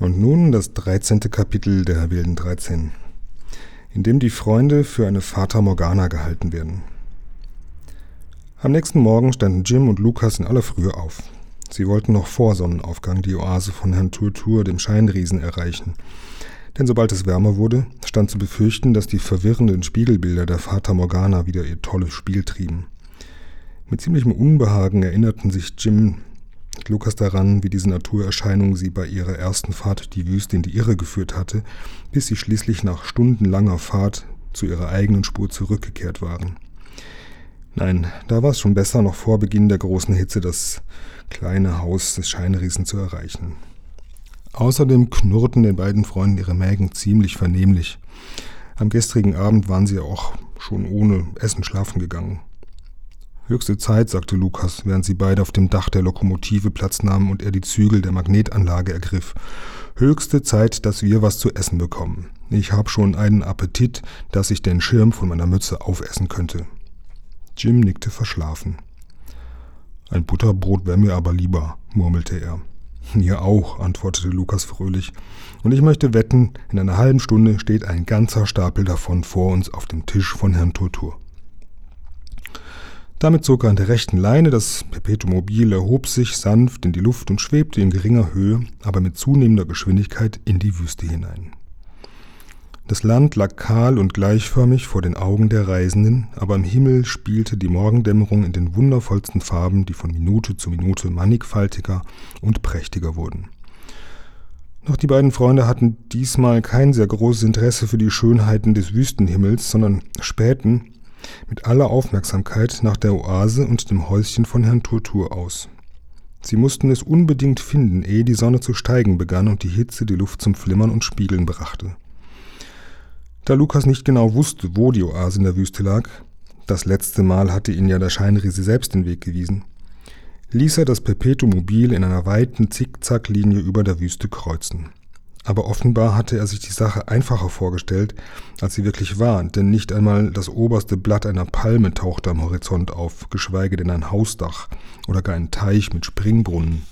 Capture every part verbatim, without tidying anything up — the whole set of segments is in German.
Und nun das dreizehnte Kapitel der wilden dreizehn, in dem die Freunde für eine Fata Morgana gehalten werden. Am nächsten Morgen standen Jim und Lukas in aller Frühe auf. Sie wollten noch vor Sonnenaufgang die Oase von Herrn Turtur, dem Scheinriesen, erreichen. Denn sobald es wärmer wurde, stand zu befürchten, dass die verwirrenden Spiegelbilder der Fata Morgana wieder ihr tolles Spiel trieben. Mit ziemlichem Unbehagen erinnerten sich Jim und Lukas daran, wie diese Naturerscheinung sie bei ihrer ersten Fahrt die Wüste in die Irre geführt hatte, bis sie schließlich nach stundenlanger Fahrt zu ihrer eigenen Spur zurückgekehrt waren. Nein, da war es schon besser, noch vor Beginn der großen Hitze das kleine Haus des Scheinriesen zu erreichen. Außerdem knurrten den beiden Freunden ihre Mägen ziemlich vernehmlich. Am gestrigen Abend waren sie auch schon ohne Essen schlafen gegangen. »Höchste Zeit«, sagte Lukas, während sie beide auf dem Dach der Lokomotive Platz nahmen und er die Zügel der Magnetanlage ergriff. »Höchste Zeit, dass wir was zu essen bekommen. Ich habe schon einen Appetit, dass ich den Schirm von meiner Mütze aufessen könnte.« Jim nickte verschlafen. »Ein Butterbrot wäre mir aber lieber«, murmelte er. »Mir auch«, antwortete Lukas fröhlich. »Und ich möchte wetten, in einer halben Stunde steht ein ganzer Stapel davon vor uns auf dem Tisch von Herrn Turtur.« Damit zog er an der rechten Leine, das Perpetuum-Mobil erhob sich sanft in die Luft und schwebte in geringer Höhe, aber mit zunehmender Geschwindigkeit in die Wüste hinein. Das Land lag kahl und gleichförmig vor den Augen der Reisenden, aber im Himmel spielte die Morgendämmerung in den wundervollsten Farben, die von Minute zu Minute mannigfaltiger und prächtiger wurden. Doch die beiden Freunde hatten diesmal kein sehr großes Interesse für die Schönheiten des Wüstenhimmels, sondern spähten mit aller Aufmerksamkeit nach der Oase und dem Häuschen von Herrn Turtur aus. Sie mussten es unbedingt finden, ehe die Sonne zu steigen begann und die Hitze die Luft zum Flimmern und Spiegeln brachte. Da Lukas nicht genau wusste, wo die Oase in der Wüste lag, das letzte Mal hatte ihn ja der Scheinriese selbst den Weg gewiesen, ließ er das Perpetuum-Mobil in einer weiten Zickzacklinie über der Wüste kreuzen. Aber offenbar hatte er sich die Sache einfacher vorgestellt, als sie wirklich war, denn nicht einmal das oberste Blatt einer Palme tauchte am Horizont auf, geschweige denn ein Hausdach oder gar ein Teich mit Springbrunnen.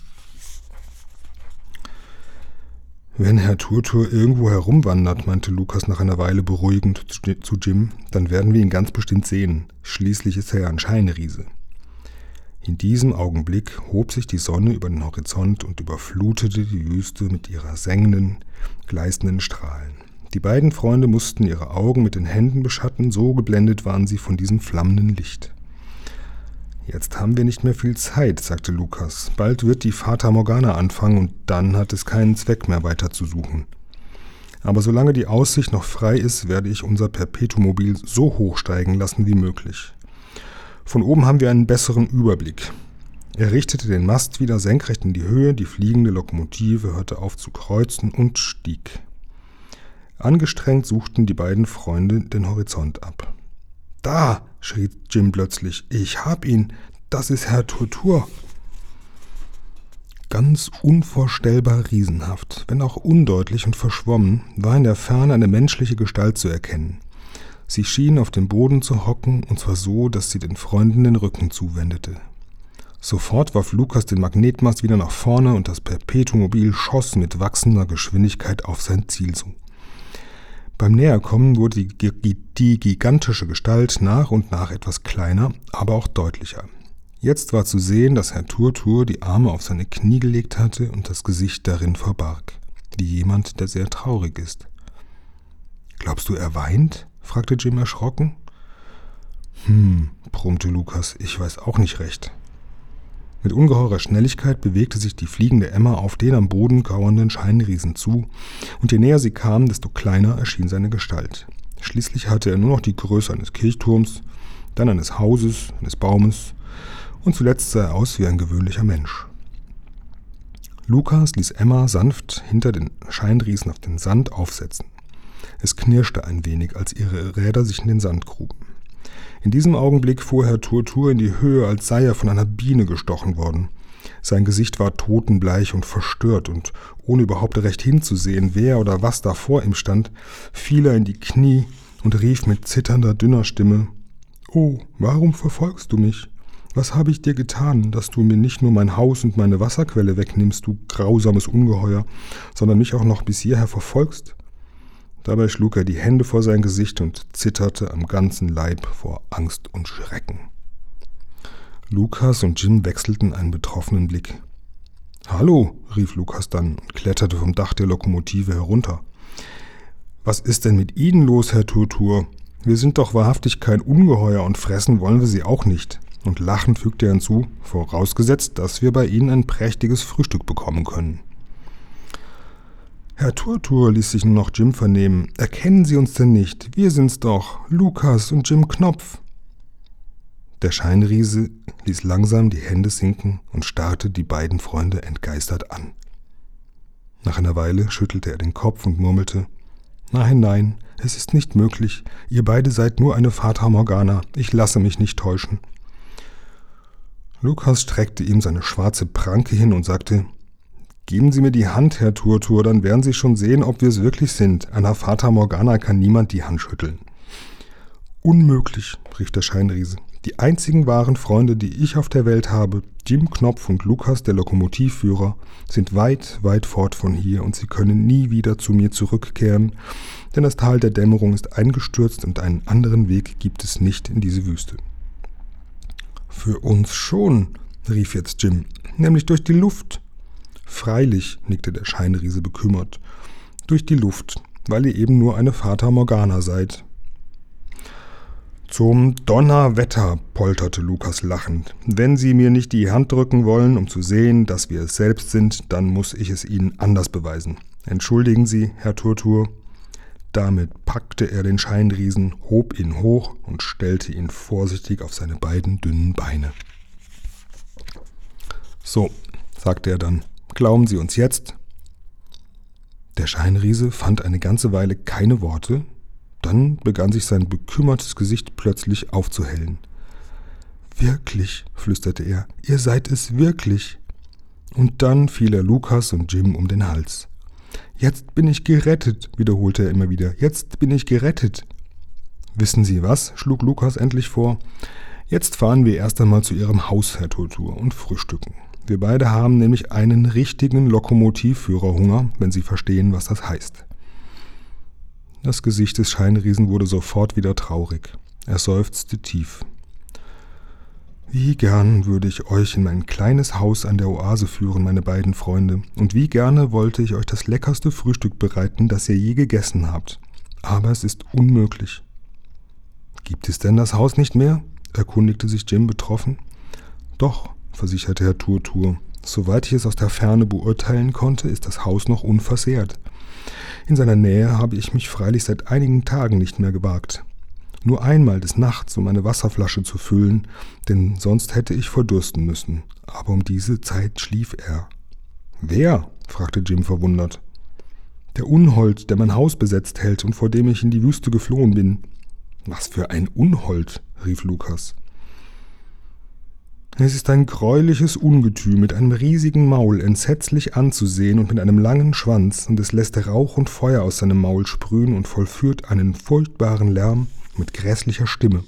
»Wenn Herr Turtur irgendwo herumwandert«, meinte Lukas nach einer Weile beruhigend zu Jim, »dann werden wir ihn ganz bestimmt sehen. Schließlich ist er ja ein Scheinriese.« In diesem Augenblick hob sich die Sonne über den Horizont und überflutete die Wüste mit ihrer sengenden, gleißenden Strahlen. Die beiden Freunde mussten ihre Augen mit den Händen beschatten, so geblendet waren sie von diesem flammenden Licht. »Jetzt haben wir nicht mehr viel Zeit«, sagte Lukas. »Bald wird die Fata Morgana anfangen und dann hat es keinen Zweck mehr weiter zu suchen. Aber solange die Aussicht noch frei ist, werde ich unser Perpetuum-Mobil so hoch steigen lassen wie möglich. Von oben haben wir einen besseren Überblick.« Er richtete den Mast wieder senkrecht in die Höhe, die fliegende Lokomotive hörte auf zu kreuzen und stieg. Angestrengt suchten die beiden Freunde den Horizont ab. »Da«, schrie Jim plötzlich, »ich hab ihn, das ist Herr Turtur.« Ganz unvorstellbar riesenhaft, wenn auch undeutlich und verschwommen, war in der Ferne eine menschliche Gestalt zu erkennen. Sie schien auf dem Boden zu hocken, und zwar so, dass sie den Freunden den Rücken zuwendete. Sofort warf Lukas den Magnetmast wieder nach vorne und das Perpetuum-Mobil schoss mit wachsender Geschwindigkeit auf sein Ziel zu. Beim Näherkommen wurde die, die gigantische Gestalt nach und nach etwas kleiner, aber auch deutlicher. Jetzt war zu sehen, dass Herr Turtur die Arme auf seine Knie gelegt hatte und das Gesicht darin verbarg, wie jemand, der sehr traurig ist. »Glaubst du, er weint?« fragte Jim erschrocken. »Hm«, brummte Lukas, »ich weiß auch nicht recht.« Mit ungeheurer Schnelligkeit bewegte sich die fliegende Emma auf den am Boden kauernden Scheinriesen zu, und je näher sie kam, desto kleiner erschien seine Gestalt. Schließlich hatte er nur noch die Größe eines Kirchturms, dann eines Hauses, eines Baumes, und zuletzt sah er aus wie ein gewöhnlicher Mensch. Lukas ließ Emma sanft hinter den Scheinriesen auf den Sand aufsetzen. Es knirschte ein wenig, als ihre Räder sich in den Sand gruben. In diesem Augenblick fuhr Herr Turtur in die Höhe, als sei er von einer Biene gestochen worden. Sein Gesicht war totenbleich und verstört, und ohne überhaupt recht hinzusehen, wer oder was da vor ihm stand, fiel er in die Knie und rief mit zitternder, dünner Stimme: »Oh, warum verfolgst du mich? Was habe ich dir getan, dass du mir nicht nur mein Haus und meine Wasserquelle wegnimmst, du grausames Ungeheuer, sondern mich auch noch bis hierher verfolgst?« Dabei schlug er die Hände vor sein Gesicht und zitterte am ganzen Leib vor Angst und Schrecken. Lukas und Jim wechselten einen betroffenen Blick. »Hallo«, rief Lukas dann und kletterte vom Dach der Lokomotive herunter. »Was ist denn mit Ihnen los, Herr Turtur? Wir sind doch wahrhaftig kein Ungeheuer und fressen wollen wir Sie auch nicht.« Und lachend fügte er hinzu, vorausgesetzt, dass wir bei Ihnen ein prächtiges Frühstück bekommen können. »Herr Turtur«, ließ sich nur noch Jim vernehmen, »erkennen Sie uns denn nicht? Wir sind's doch, Lukas und Jim Knopf.« Der Scheinriese ließ langsam die Hände sinken und starrte die beiden Freunde entgeistert an. Nach einer Weile schüttelte er den Kopf und murmelte, »Nein, nein, es ist nicht möglich. Ihr beide seid nur eine Fata Morgana. Ich lasse mich nicht täuschen.« Lukas streckte ihm seine schwarze Pranke hin und sagte, »Geben Sie mir die Hand, Herr Turtur, dann werden Sie schon sehen, ob wir es wirklich sind. Einer Fata Morgana kann niemand die Hand schütteln.« »Unmöglich«, rief der Scheinriese. »Die einzigen wahren Freunde, die ich auf der Welt habe, Jim Knopf und Lukas, der Lokomotivführer, sind weit, weit fort von hier und sie können nie wieder zu mir zurückkehren, denn das Tal der Dämmerung ist eingestürzt und einen anderen Weg gibt es nicht in diese Wüste.« »Für uns schon«, rief jetzt Jim, »nämlich durch die Luft.« »Freilich«, nickte der Scheinriese bekümmert, »durch die Luft, weil ihr eben nur eine Fata Morgana seid.« »Zum Donnerwetter«, polterte Lukas lachend, »wenn Sie mir nicht die Hand drücken wollen, um zu sehen, dass wir es selbst sind, dann muss ich es Ihnen anders beweisen. Entschuldigen Sie, Herr Turtur.« Damit packte er den Scheinriesen, hob ihn hoch und stellte ihn vorsichtig auf seine beiden dünnen Beine. »So«, sagte er dann, »glauben Sie uns jetzt?« Der Scheinriese fand eine ganze Weile keine Worte. Dann begann sich sein bekümmertes Gesicht plötzlich aufzuhellen. »Wirklich«, flüsterte er, »ihr seid es wirklich.« Und dann fiel er Lukas und Jim um den Hals. »Jetzt bin ich gerettet«, wiederholte er immer wieder, »jetzt bin ich gerettet.« »Wissen Sie was?«, schlug Lukas endlich vor. »Jetzt fahren wir erst einmal zu Ihrem Haus, Herr Turtur, und frühstücken. Wir beide haben nämlich einen richtigen Lokomotivführerhunger, wenn Sie verstehen, was das heißt.« Das Gesicht des Scheinriesen wurde sofort wieder traurig. Er seufzte tief. »Wie gern würde ich euch in mein kleines Haus an der Oase führen, meine beiden Freunde, und wie gerne wollte ich euch das leckerste Frühstück bereiten, das ihr je gegessen habt. Aber es ist unmöglich.« »Gibt es denn das Haus nicht mehr?«, erkundigte sich Jim betroffen. »Doch«, versicherte Herr Turtur, »soweit ich es aus der Ferne beurteilen konnte, ist das Haus noch unversehrt. In seiner Nähe habe ich mich freilich seit einigen Tagen nicht mehr gewagt. Nur einmal des Nachts, um eine Wasserflasche zu füllen, denn sonst hätte ich verdursten müssen. Aber um diese Zeit schlief er.« »Wer?«, fragte Jim verwundert. »Der Unhold, der mein Haus besetzt hält und vor dem ich in die Wüste geflohen bin.« »Was für ein Unhold?«, rief Lukas. »Es ist ein greuliches Ungetüm mit einem riesigen Maul, entsetzlich anzusehen und mit einem langen Schwanz, und es lässt Rauch und Feuer aus seinem Maul sprühen und vollführt einen furchtbaren Lärm mit grässlicher Stimme.«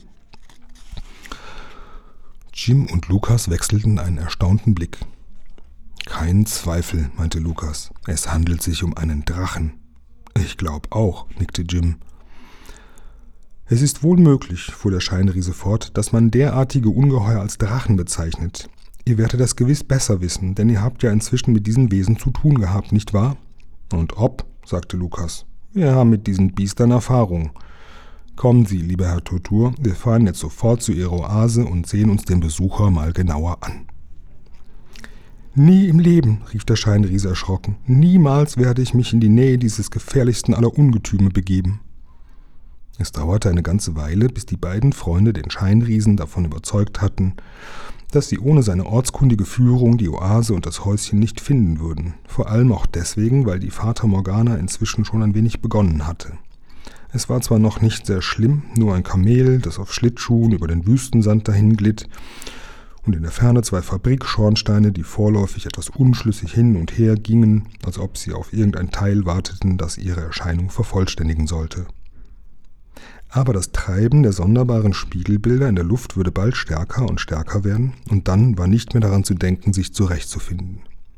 Jim und Lukas wechselten einen erstaunten Blick. »Kein Zweifel«, meinte Lukas, »es handelt sich um einen Drachen.« »Ich glaub auch«, nickte Jim. »Es ist wohl möglich«, fuhr der Scheinriese fort, »dass man derartige Ungeheuer als Drachen bezeichnet. Ihr werdet das gewiss besser wissen, denn ihr habt ja inzwischen mit diesen Wesen zu tun gehabt, nicht wahr?« »Und ob«, sagte Lukas, »wir haben mit diesen Biestern Erfahrung. Kommen Sie, lieber Herr Turtur, wir fahren jetzt sofort zu Ihrer Oase und sehen uns den Besucher mal genauer an.« »Nie im Leben«, rief der Scheinriese erschrocken, »niemals werde ich mich in die Nähe dieses gefährlichsten aller Ungetüme begeben.« Es dauerte eine ganze Weile, bis die beiden Freunde den Scheinriesen davon überzeugt hatten, dass sie ohne seine ortskundige Führung die Oase und das Häuschen nicht finden würden, vor allem auch deswegen, weil die Fata Morgana inzwischen schon ein wenig begonnen hatte. Es war zwar noch nicht sehr schlimm, nur ein Kamel, das auf Schlittschuhen über den Wüstensand dahin glitt, und in der Ferne zwei Fabrikschornsteine, die vorläufig etwas unschlüssig hin und her gingen, als ob sie auf irgendein Teil warteten, das ihre Erscheinung vervollständigen sollte. Aber das Treiben der sonderbaren Spiegelbilder in der Luft würde bald stärker und stärker werden, und dann war nicht mehr daran zu denken, sich zurechtzufinden.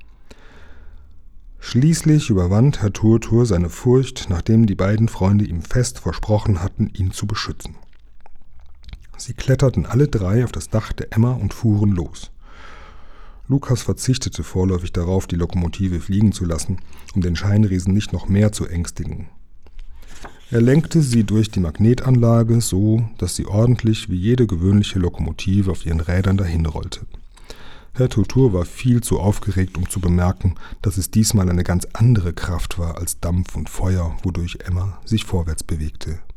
Schließlich überwand Herr Turtur seine Furcht, nachdem die beiden Freunde ihm fest versprochen hatten, ihn zu beschützen. Sie kletterten alle drei auf das Dach der Emma und fuhren los. Lukas verzichtete vorläufig darauf, die Lokomotive fliegen zu lassen, um den Scheinriesen nicht noch mehr zu ängstigen. Er lenkte sie durch die Magnetanlage so, dass sie ordentlich wie jede gewöhnliche Lokomotive auf ihren Rädern dahinrollte. Herr Turtur war viel zu aufgeregt, um zu bemerken, dass es diesmal eine ganz andere Kraft war als Dampf und Feuer, wodurch Emma sich vorwärts bewegte.